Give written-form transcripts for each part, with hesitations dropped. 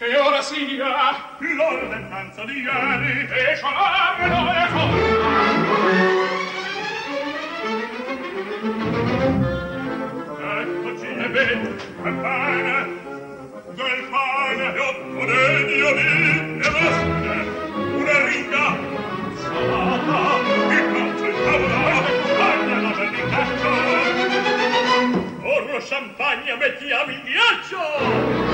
Che ora sia l'ordinanza di ieri e ciamelo e eccoci e vedi campana del pane e otto degni olivi e mosche una riga salata il pranzo il tavolo e compagna la bellitaccio orlo champagne mettiamo in ghiaccio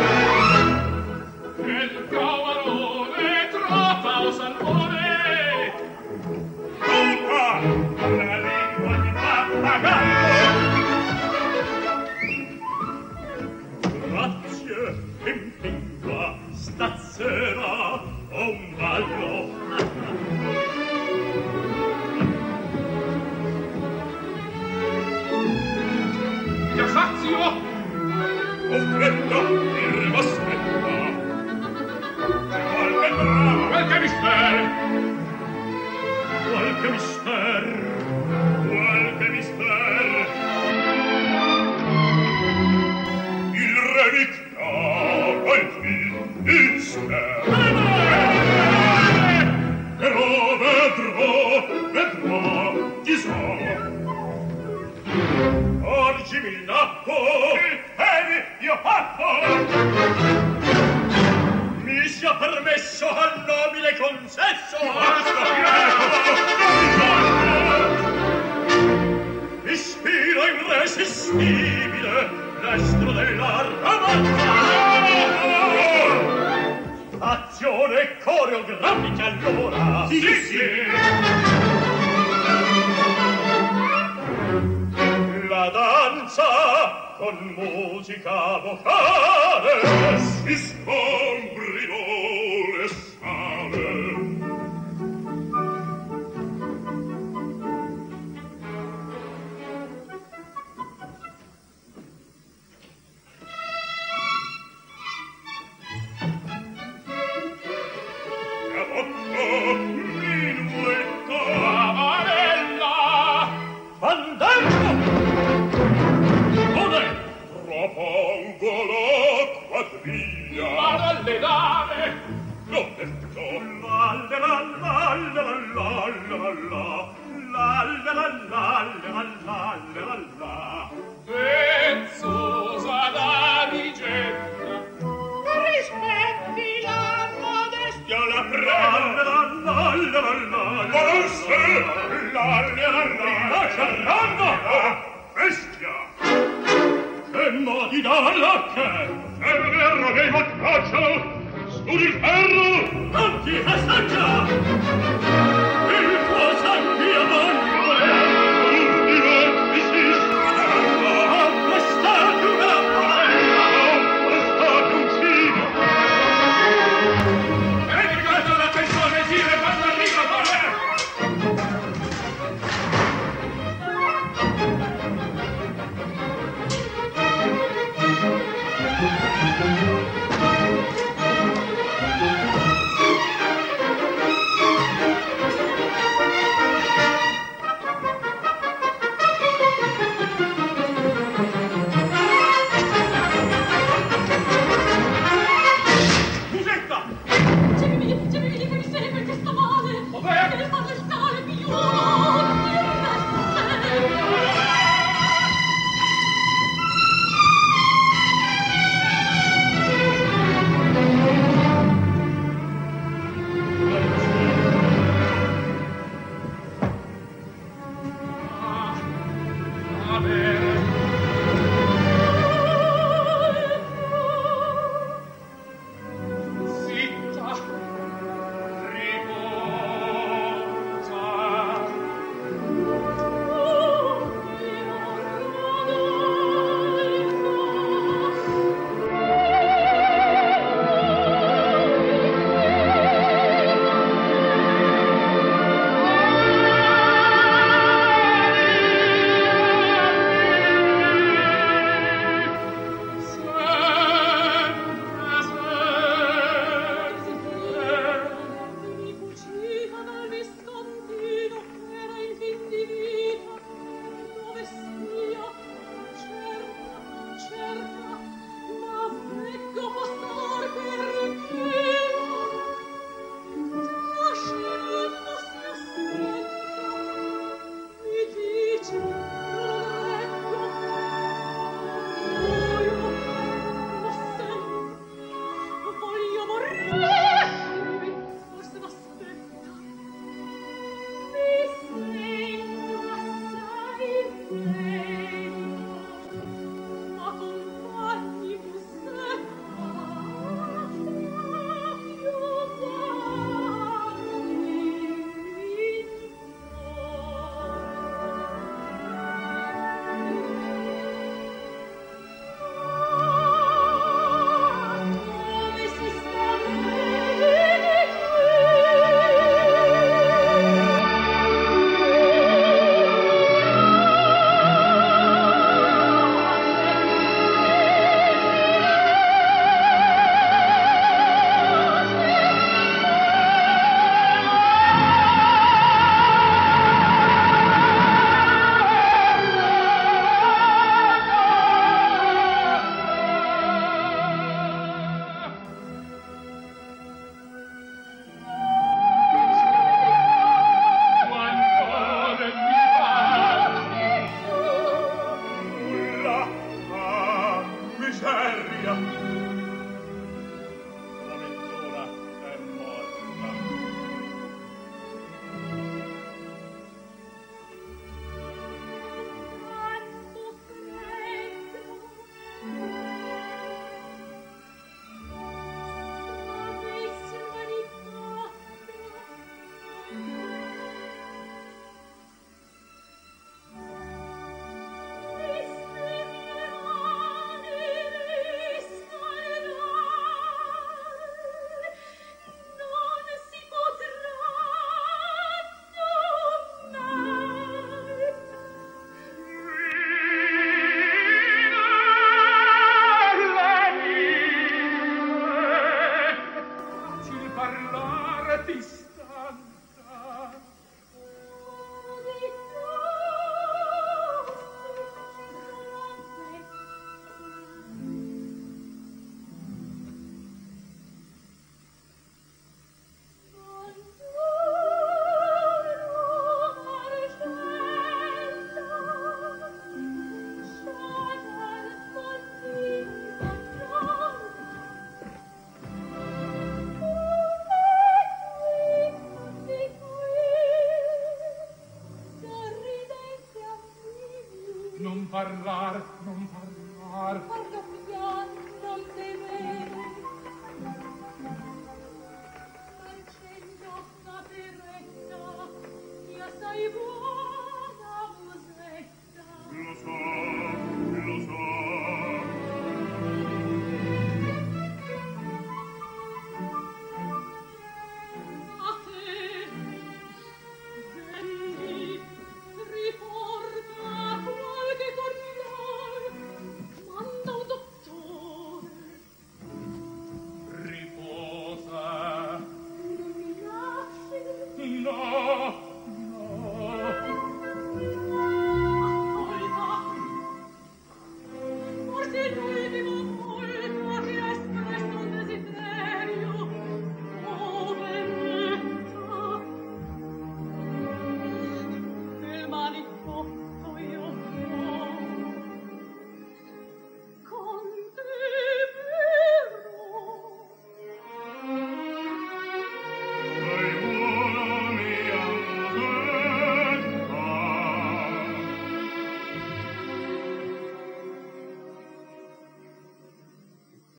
il cavarone troppa o salmone tutta la lingua di pappagallo grazie in lingua stazzera o un ballo che fazio offrendo il rimaspetta qualche mister qualche mister qualche mister il re dicta qualche mister però vedrò chi so oggi mi nappo e io pappo mi sia permesso al nobile concesso ispiro irresistibile l'estro dell'armata azione coreografica allora sì. La danza con musica vocale si scombri e sale minuetto amarella fandango propongo la quadriglia ma dalle dame l'ho detto la la la la la la la la la vezzosa damigella rispetti la modestia la prego ma non se la Fernando bestia che modi dalla che è vero che faccio studi il ferro non ti assaggia il tuo sangue amore non diventi si sfidava a questa giura a questa giuncina e di caso l'attenzione si quando arriva Non parlar, non parlar. Parla piano, non temere. Marcello, saperetta, io sai buono.